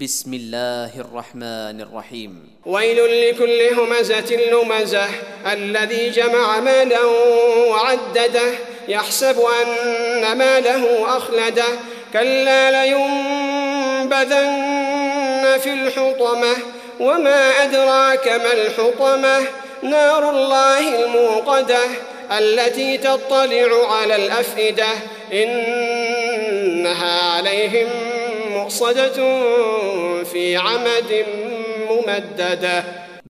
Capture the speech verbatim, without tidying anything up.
بسم الله الرحمن الرحيم. ويل لكل همزة لمزة الذي جمع مالا وعدده يحسب أن ماله أخلده كلا لينبذن في الحطمة وما أدراك ما الحطمة نار الله الموقدة التي تطلع على الأفئدة إنها عليهم مؤصدة في عمد ممددة.